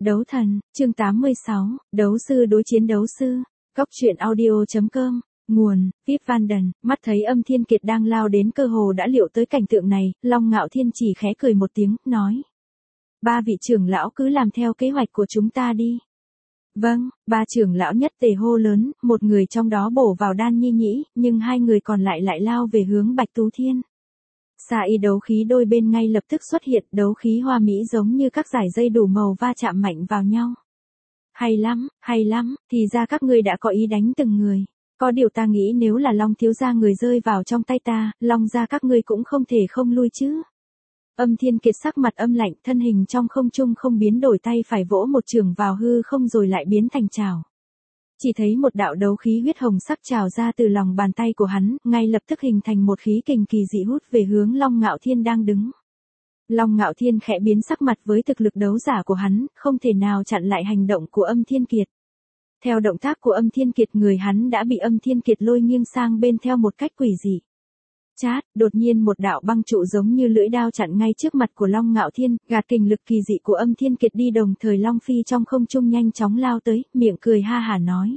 Đấu thần, chương 86, đấu sư đối chiến đấu sư. Góc truyện audio.com, nguồn, Vip Vanden, mắt thấy Âm Thiên Kiệt đang lao đến cơ hồ đã liệu tới cảnh tượng này, Long Ngạo Thiên chỉ khẽ cười một tiếng, nói. Ba vị trưởng lão cứ làm theo kế hoạch của chúng ta đi. Vâng, ba trưởng lão nhất tề hô lớn, một người trong đó bổ vào Đan Nhi Nhĩ, nhưng hai người còn lại lao về hướng Bạch Tú Thiên. Xa y đấu khí đôi bên ngay lập tức xuất hiện, đấu khí hoa mỹ giống như các dải dây đủ màu va chạm mạnh vào nhau. Hay lắm, thì ra các ngươi đã có ý đánh từng người. Có điều ta nghĩ nếu là Long thiếu gia người rơi vào trong tay ta, Long gia các ngươi cũng không thể không lui chứ. Âm Thiên Kiệt sắc mặt âm lạnh, thân hình trong không trung không biến đổi, tay phải vỗ một chưởng vào hư không rồi lại biến thành trảo. Chỉ thấy một đạo đấu khí huyết hồng sắc trào ra từ lòng bàn tay của hắn, ngay lập tức hình thành một khí kình kỳ dị hút về hướng Long Ngạo Thiên đang đứng. Long Ngạo Thiên khẽ biến sắc mặt, với thực lực đấu giả của hắn, không thể nào chặn lại hành động của Âm Thiên Kiệt. Theo động tác của Âm Thiên Kiệt, người hắn đã bị Âm Thiên Kiệt lôi nghiêng sang bên theo một cách quỷ dị. Chát, đột nhiên một đạo băng trụ giống như lưỡi đao chặn ngay trước mặt của Long Ngạo Thiên, gạt kình lực kỳ dị của Âm Thiên Kiệt đi, đồng thời Long Phi trong không trung nhanh chóng lao tới, miệng cười ha hả nói.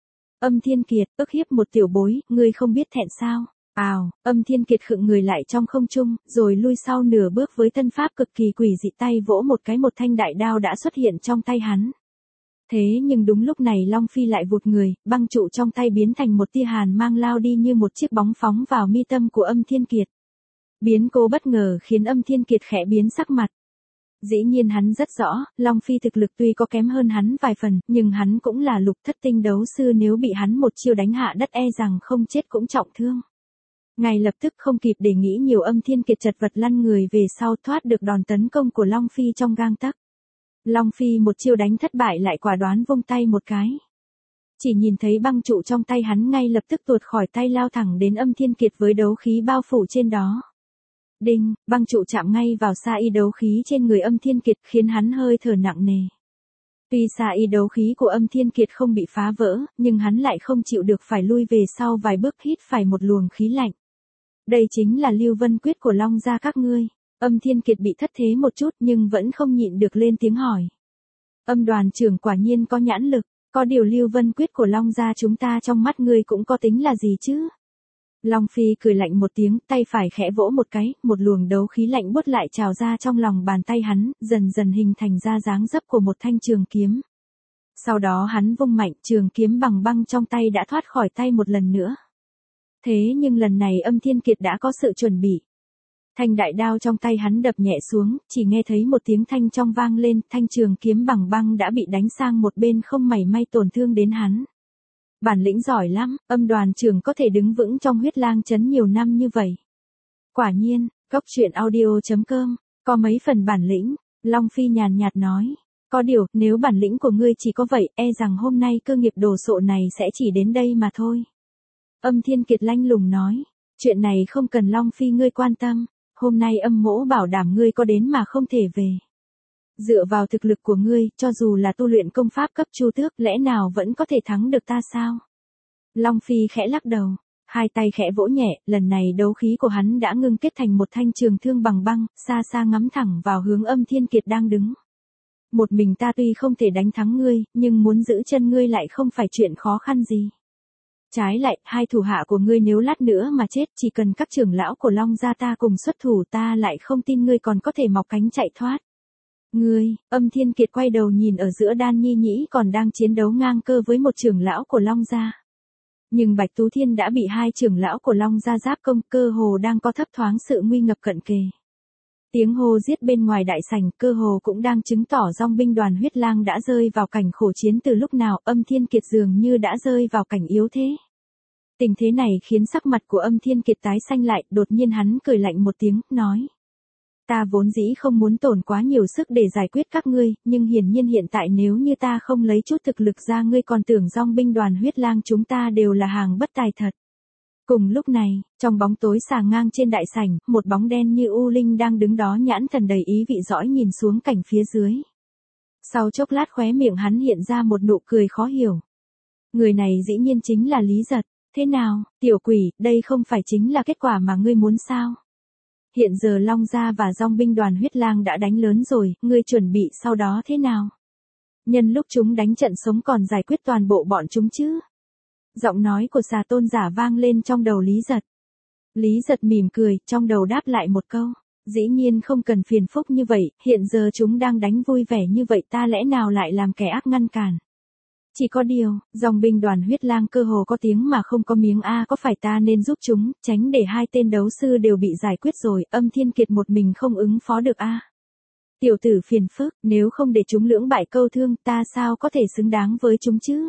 Âm Thiên Kiệt, ức hiếp một tiểu bối, ngươi không biết thẹn sao? Âm Thiên Kiệt khựng người lại trong không trung, rồi lui sau nửa bước với thân pháp cực kỳ quỷ dị, tay vỗ một cái, một thanh đại đao đã xuất hiện trong tay hắn. Thế nhưng đúng lúc này Long Phi lại vụt người, băng trụ trong tay biến thành một tia hàn mang lao đi như một chiếc bóng phóng vào mi tâm của Âm Thiên Kiệt. Biến cố bất ngờ khiến Âm Thiên Kiệt khẽ biến sắc mặt. Dĩ nhiên hắn rất rõ, Long Phi thực lực tuy có kém hơn hắn vài phần, nhưng hắn cũng là lục thất tinh đấu sư, nếu bị hắn một chiêu đánh hạ đất e rằng không chết cũng trọng thương. Ngay lập tức không kịp để nghĩ nhiều, Âm Thiên Kiệt chật vật lăn người về sau, thoát được đòn tấn công của Long Phi trong gang tấc. Long Phi một chiêu đánh thất bại lại quả đoán vung tay một cái. Chỉ nhìn thấy băng trụ trong tay hắn ngay lập tức tuột khỏi tay, lao thẳng đến Âm Thiên Kiệt với đấu khí bao phủ trên đó. Đinh, băng trụ chạm ngay vào sa y đấu khí trên người Âm Thiên Kiệt, khiến hắn hơi thở nặng nề. Tuy sa y đấu khí của Âm Thiên Kiệt không bị phá vỡ, nhưng hắn lại không chịu được, phải lui về sau vài bước, hít phải một luồng khí lạnh. Đây chính là Lưu Vân Quyết của Long gia các ngươi. Âm Thiên Kiệt bị thất thế một chút nhưng vẫn không nhịn được lên tiếng hỏi. Âm đoàn trưởng quả nhiên có nhãn lực, có điều Lưu Vân Quyết của Long gia chúng ta trong mắt ngươi cũng có tính là gì chứ? Long Phi cười lạnh một tiếng, tay phải khẽ vỗ một cái, một luồng đấu khí lạnh buốt lại trào ra trong lòng bàn tay hắn, dần dần hình thành ra dáng dấp của một thanh trường kiếm. Sau đó hắn vung mạnh, trường kiếm bằng băng trong tay đã thoát khỏi tay một lần nữa. Thế nhưng lần này Âm Thiên Kiệt đã có sự chuẩn bị. Thanh đại đao trong tay hắn đập nhẹ xuống, chỉ nghe thấy một tiếng thanh trong vang lên, thanh trường kiếm bằng băng đã bị đánh sang một bên, không mảy may tổn thương đến hắn. Bản lĩnh giỏi lắm, Âm đoàn trưởng có thể đứng vững trong Huyết Lang trấn nhiều năm như vậy. Quả nhiên, góc truyện audio.com, có mấy phần bản lĩnh, Long Phi nhàn nhạt nói. Có điều, nếu bản lĩnh của ngươi chỉ có vậy, e rằng hôm nay cơ nghiệp đồ sộ này sẽ chỉ đến đây mà thôi. Âm Thiên Kiệt lanh lùng nói, chuyện này không cần Long Phi ngươi quan tâm, hôm nay Âm mỗ bảo đảm ngươi có đến mà không thể về. Dựa vào thực lực của ngươi, cho dù là tu luyện công pháp cấp Chu Tước, lẽ nào vẫn có thể thắng được ta sao? Long Phi khẽ lắc đầu, hai tay khẽ vỗ nhẹ, lần này đấu khí của hắn đã ngưng kết thành một thanh trường thương bằng băng, xa xa ngắm thẳng vào hướng Âm Thiên Kiệt đang đứng. Một mình ta tuy không thể đánh thắng ngươi, nhưng muốn giữ chân ngươi lại không phải chuyện khó khăn gì. Trái lại, hai thủ hạ của ngươi nếu lát nữa mà chết, chỉ cần các trưởng lão của Long gia ta cùng xuất thủ, ta lại không tin ngươi còn có thể mọc cánh chạy thoát. Ngươi, Âm Thiên Kiệt quay đầu nhìn ở giữa Đan Nhi Nhĩ còn đang chiến đấu ngang cơ với một trưởng lão của Long gia. Nhưng Bạch Tú Thiên đã bị hai trưởng lão của Long gia giáp công, cơ hồ đang có thấp thoáng sự nguy ngập cận kề. Tiếng hô giết bên ngoài đại sảnh, cơ hồ cũng đang chứng tỏ dòng binh đoàn Huyết Lang đã rơi vào cảnh khổ chiến từ lúc nào. Âm Thiên Kiệt dường như đã rơi vào cảnh yếu thế. Tình thế này khiến sắc mặt của Âm Thiên Kiệt tái xanh lại, đột nhiên hắn cười lạnh một tiếng, nói. Ta vốn dĩ không muốn tổn quá nhiều sức để giải quyết các ngươi, nhưng hiển nhiên hiện tại nếu như ta không lấy chút thực lực ra, ngươi còn tưởng dòng binh đoàn Huyết Lang chúng ta đều là hàng bất tài thật. Cùng lúc này, trong bóng tối xà ngang trên đại sảnh, một bóng đen như u linh đang đứng đó, nhãn thần đầy ý vị dõi nhìn xuống cảnh phía dưới. Sau chốc lát khóe miệng hắn hiện ra một nụ cười khó hiểu. Người này dĩ nhiên chính là Lý Giật. Thế nào, tiểu quỷ, đây không phải chính là kết quả mà ngươi muốn sao? Hiện giờ Long gia và dòng binh đoàn Huyết Lang đã đánh lớn rồi, ngươi chuẩn bị sau đó thế nào? Nhân lúc chúng đánh trận sống còn giải quyết toàn bộ bọn chúng chứ. Giọng nói của xà tôn giả vang lên trong đầu Lý Giật. Lý Giật mỉm cười, trong đầu đáp lại một câu. Dĩ nhiên không cần phiền phức như vậy, hiện giờ chúng đang đánh vui vẻ như vậy ta lẽ nào lại làm kẻ ác ngăn cản. Chỉ có điều, dòng binh đoàn huyết lang cơ hồ có tiếng mà không có miếng có phải ta nên giúp chúng, tránh để hai tên đấu sư đều bị giải quyết rồi, Âm Thiên Kiệt một mình không ứng phó được Tiểu tử phiền phức, nếu không để chúng lưỡng bại câu thương ta sao có thể xứng đáng với chúng chứ.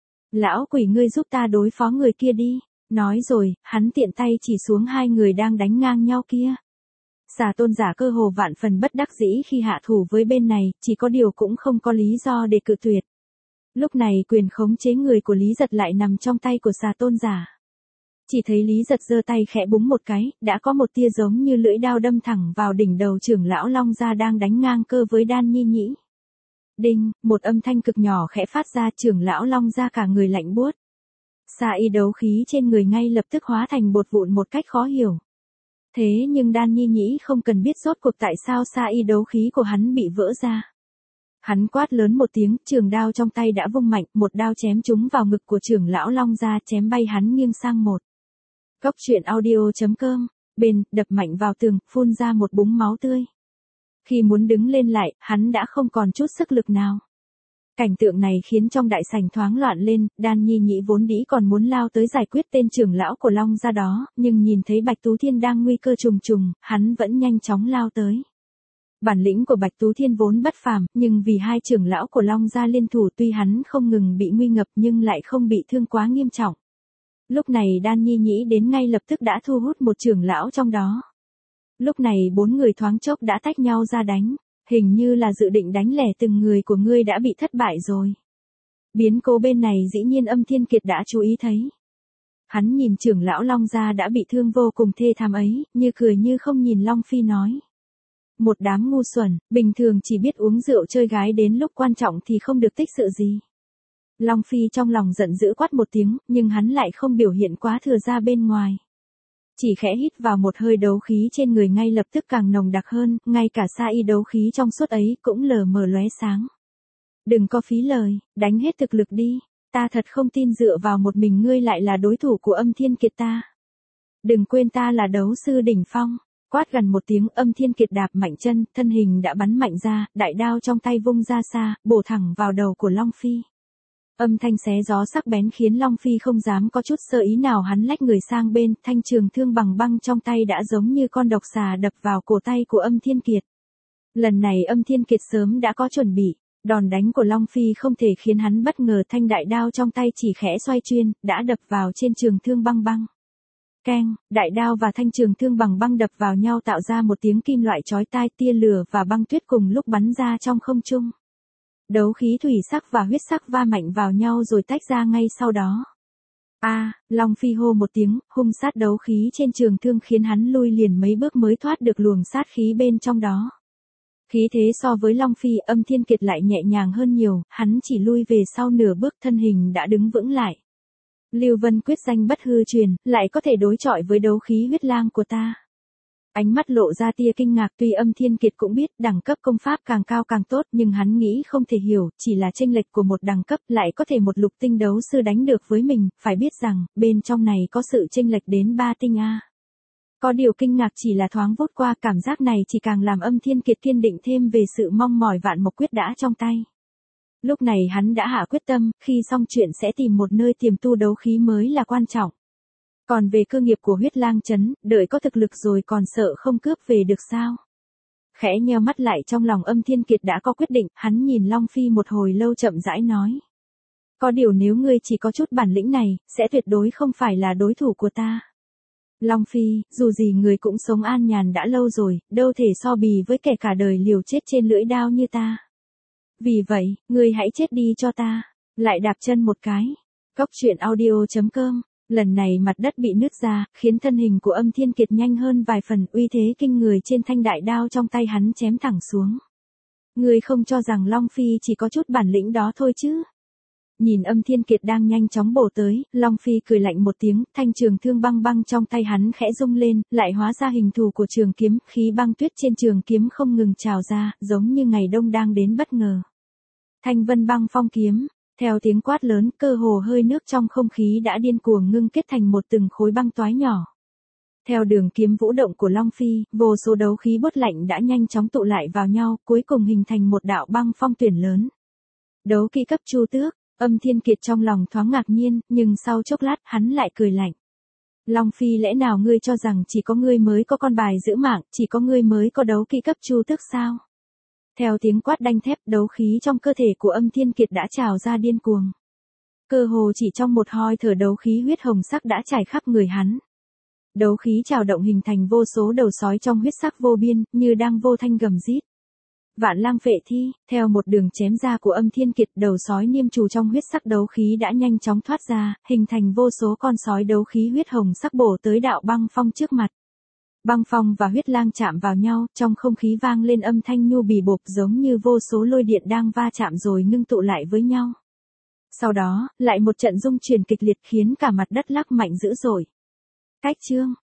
Lão quỷ ngươi giúp ta đối phó người kia đi. Nói rồi, hắn tiện tay chỉ xuống hai người đang đánh ngang nhau kia. Xà tôn giả cơ hồ vạn phần bất đắc dĩ khi hạ thủ với bên này, chỉ có điều cũng không có lý do để cự tuyệt. Lúc này quyền khống chế người của Lý Giật lại nằm trong tay của xà tôn giả. Chỉ thấy Lý Giật giơ tay khẽ búng một cái, đã có một tia giống như lưỡi đao đâm thẳng vào đỉnh đầu trưởng lão Long Gia đang đánh ngang cơ với Đan Nhi Nhĩ. Đinh, một âm thanh cực nhỏ khẽ phát ra, trưởng lão Long Gia cả người lạnh buốt. Sa y đấu khí trên người ngay lập tức hóa thành bột vụn một cách khó hiểu. Thế nhưng Đan Nhi Nhĩ không cần biết rốt cuộc tại sao sa y đấu khí của hắn bị vỡ ra. Hắn quát lớn một tiếng, trường đao trong tay đã vung mạnh, một đao chém trúng vào ngực của trưởng lão Long Gia, chém bay hắn nghiêng sang một. Cốc truyện audio.com, bên, đập mạnh vào tường, phun ra một búng máu tươi. Khi muốn đứng lên lại, hắn đã không còn chút sức lực nào. Cảnh tượng này khiến trong đại sảnh thoáng loạn lên, Đan Nhi Nhĩ vốn dĩ còn muốn lao tới giải quyết tên trưởng lão của Long Gia đó, nhưng nhìn thấy Bạch Tú Thiên đang nguy cơ trùng trùng, hắn vẫn nhanh chóng lao tới. Bản lĩnh của Bạch Tú Thiên vốn bất phàm, nhưng vì hai trưởng lão của Long Gia liên thủ tuy hắn không ngừng bị nguy ngập nhưng lại không bị thương quá nghiêm trọng. Lúc này Đan Nhi Nhĩ đến ngay lập tức đã thu hút một trưởng lão trong đó. Lúc này bốn người thoáng chốc đã tách nhau ra đánh. Hình như là dự định đánh lẻ từng người của ngươi đã bị thất bại rồi. Biến cố bên này dĩ nhiên Âm Thiên Kiệt đã chú ý thấy. Hắn nhìn trưởng lão Long Gia đã bị thương vô cùng thê thảm ấy, như cười như không nhìn Long Phi nói. Một đám ngu xuẩn, bình thường chỉ biết uống rượu chơi gái đến lúc quan trọng thì không được tích sự gì. Long Phi trong lòng giận dữ quát một tiếng, nhưng hắn lại không biểu hiện quá thừa ra bên ngoài. Chỉ khẽ hít vào một hơi đấu khí trên người ngay lập tức càng nồng đặc hơn, ngay cả sa y đấu khí trong suốt ấy cũng lờ mờ lóe sáng. Đừng có phí lời, đánh hết thực lực đi, ta thật không tin dựa vào một mình ngươi lại là đối thủ của Âm Thiên Kiệt ta. Đừng quên ta là đấu sư đỉnh phong. Quát gần một tiếng, Âm Thiên Kiệt đạp mạnh chân, thân hình đã bắn mạnh ra, đại đao trong tay vung ra xa, bổ thẳng vào đầu của Long Phi. Âm thanh xé gió sắc bén khiến Long Phi không dám có chút sơ ý nào, hắn lách người sang bên, thanh trường thương bằng băng trong tay đã giống như con độc xà đập vào cổ tay của Âm Thiên Kiệt. Lần này Âm Thiên Kiệt sớm đã có chuẩn bị, đòn đánh của Long Phi không thể khiến hắn bất ngờ, thanh đại đao trong tay chỉ khẽ xoay chuyên, đã đập vào trên trường thương băng băng. Keng, đại đao và thanh trường thương bằng băng đập vào nhau tạo ra một tiếng kim loại chói tai, tia lửa và băng tuyết cùng lúc bắn ra trong không trung. Đấu khí thủy sắc và huyết sắc va mạnh vào nhau rồi tách ra ngay sau đó. Long Phi hô một tiếng, hung sát đấu khí trên trường thương khiến hắn lui liền mấy bước mới thoát được luồng sát khí bên trong đó. Khí thế so với Long Phi, Âm Thiên Kiệt lại nhẹ nhàng hơn nhiều, hắn chỉ lui về sau nửa bước, thân hình đã đứng vững lại. Lưu Vân quyết danh bất hư truyền, lại có thể đối chọi với đấu khí huyết lang của ta. Ánh mắt lộ ra tia kinh ngạc, tuy Âm Thiên Kiệt cũng biết đẳng cấp công pháp càng cao càng tốt, nhưng hắn nghĩ không thể hiểu, chỉ là chênh lệch của một đẳng cấp lại có thể một lục tinh đấu sư đánh được với mình, phải biết rằng, bên trong này có sự chênh lệch đến 3 tinh Có điều kinh ngạc chỉ là thoáng vút qua, cảm giác này chỉ càng làm Âm Thiên Kiệt kiên định thêm về sự mong mỏi vạn mộc quyết đã trong tay. Lúc này hắn đã hạ quyết tâm, khi xong chuyện sẽ tìm một nơi tiềm tu đấu khí mới là quan trọng. Còn về cơ nghiệp của huyết lang trấn, đợi có thực lực rồi còn sợ không cướp về được sao? Khẽ nheo mắt lại, trong lòng Âm Thiên Kiệt đã có quyết định, hắn nhìn Long Phi một hồi lâu chậm rãi nói. Có điều nếu ngươi chỉ có chút bản lĩnh này, sẽ tuyệt đối không phải là đối thủ của ta. Long Phi, dù gì người cũng sống an nhàn đã lâu rồi, đâu thể so bì với kẻ cả đời liều chết trên lưỡi đao như ta. Vì vậy, ngươi hãy chết đi cho ta. Lại đạp chân một cái. Cốc truyện audio.com. Lần này mặt đất bị nứt ra, khiến thân hình của Âm Thiên Kiệt nhanh hơn vài phần, uy thế kinh người trên thanh đại đao trong tay hắn chém thẳng xuống. Ngươi không cho rằng Long Phi chỉ có chút bản lĩnh đó thôi chứ? Nhìn Âm Thiên Kiệt đang nhanh chóng bổ tới, Long Phi cười lạnh một tiếng, thanh trường thương băng băng trong tay hắn khẽ rung lên, lại hóa ra hình thù của trường kiếm, khí băng tuyết trên trường kiếm không ngừng trào ra, giống như ngày đông đang đến bất ngờ. Thanh vân băng phong kiếm. Theo tiếng quát lớn, cơ hồ hơi nước trong không khí đã điên cuồng ngưng kết thành một từng khối băng toái nhỏ. Theo đường kiếm vũ động của Long Phi, vô số đấu khí bốt lạnh đã nhanh chóng tụ lại vào nhau, cuối cùng hình thành một đạo băng phong tuyển lớn. Đấu kỵ cấp Chu Tước, Âm Thiên Kiệt trong lòng thoáng ngạc nhiên, nhưng sau chốc lát hắn lại cười lạnh. Long Phi, lẽ nào ngươi cho rằng chỉ có ngươi mới có con bài giữ mạng, chỉ có ngươi mới có đấu kỵ cấp Chu Tước sao? Theo tiếng quát đanh thép, đấu khí trong cơ thể của Âm Thiên Kiệt đã trào ra điên cuồng. Cơ hồ chỉ trong một hơi thở đấu khí huyết hồng sắc đã trải khắp người hắn. Đấu khí trào động hình thành vô số đầu sói trong huyết sắc vô biên, như đang vô thanh gầm rít. Vạn lang phệ thi, theo một đường chém ra của Âm Thiên Kiệt, đầu sói niêm trù trong huyết sắc đấu khí đã nhanh chóng thoát ra, hình thành vô số con sói đấu khí huyết hồng sắc bổ tới đạo băng phong trước mặt. Băng phong và huyết lang chạm vào nhau, trong không khí vang lên âm thanh nhu bì bộp giống như vô số lôi điện đang va chạm rồi ngưng tụ lại với nhau. Sau đó, lại một trận rung chuyển kịch liệt khiến cả mặt đất lắc mạnh dữ dội. Cách chương